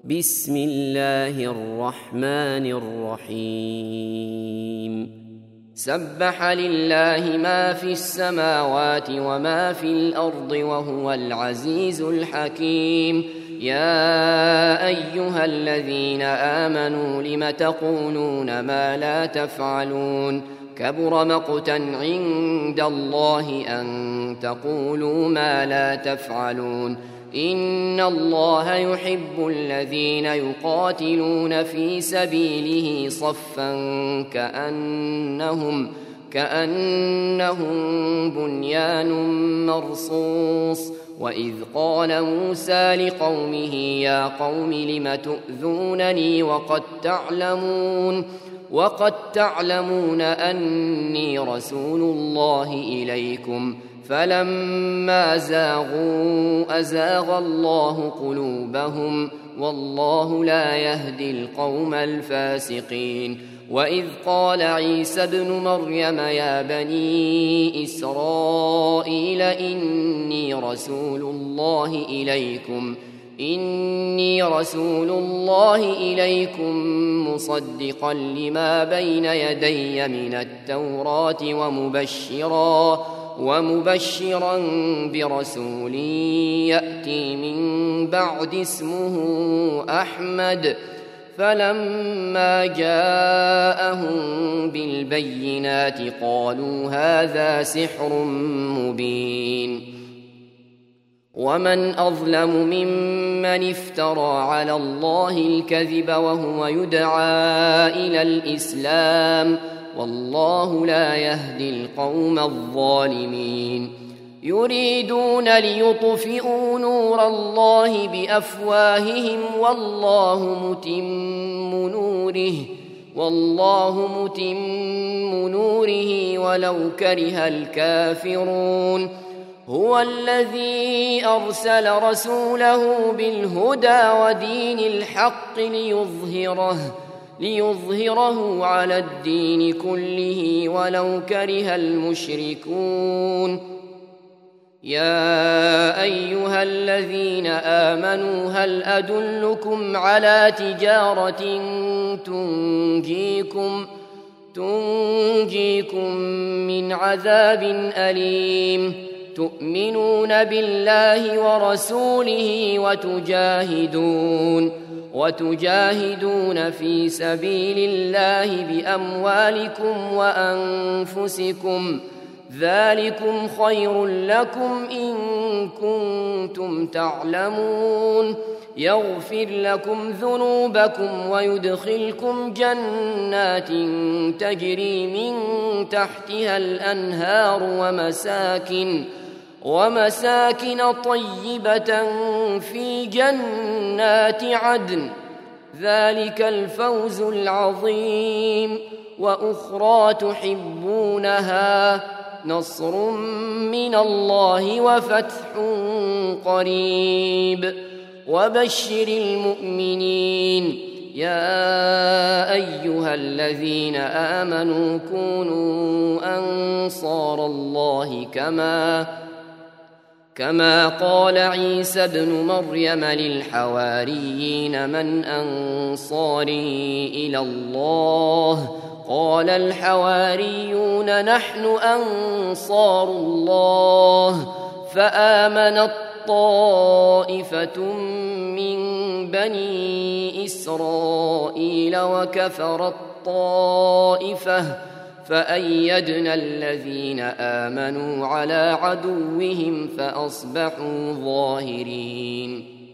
بسم الله الرحمن الرحيم سبح لله ما في السماوات وما في الأرض وهو العزيز الحكيم. يا أيها الذين آمنوا لم تقولون ما لا تفعلون كبر مقتا عند الله أن تقولوا ما لا تفعلون. إن الله يحب الذين يقاتلون في سبيله صفا كأنهم بنيان مرصوص. وإذ قال موسى لقومه يا قوم لم تؤذونني وقد تعلمون أني رسول الله إليكم فلما زاغوا أزاغ الله قلوبهم والله لا يهدي القوم الفاسقين. وإذ قال عيسى ابن مريم يا بني إسرائيل إني رسول الله إليكم مصدقا لما بين يدي من التوراة ومبشرا برسول يأتي من بعد اسمه أحمد. فلما جاءهم بالبينات قالوا هذا سحر مبين. ومن أظلم ممن افترى على الله الكذب وهو يدعى إلى الإسلام والله لا يهدي القوم الظالمين. يريدون ليطفئوا نور الله بأفواههم والله متم نوره ولو كره الكافرون. هو الذي أرسل رسوله بالهدى ودين الحق ليظهره على الدين كله ولو كره المشركون. يا أيها الذين آمنوا هل أدلكم على تجارة تنجيكم من عذاب أليم تؤمنون بالله ورسوله وتجاهدون في سبيل الله بأموالكم وأنفسكم ذلكم خير لكم إن كنتم تعلمون. يغفر لكم ذنوبكم ويدخلكم جنات تجري من تحتها الأنهار ومساكن طيبة في جنات عدن ذلك الفوز العظيم. وأخرى تحبونها نصر من الله وفتح قريب وبشر المؤمنين. يا أيها الذين آمنوا كونوا أنصار الله كما قال عيسى ابن مريم للحواريين من أنصاري إلى الله قال الحواريون نحن أنصار الله. فآمنت طائفة من بني إسرائيل وكفرت طائفة فأيدنا الذين آمنوا على عدوهم فأصبحوا ظاهرين.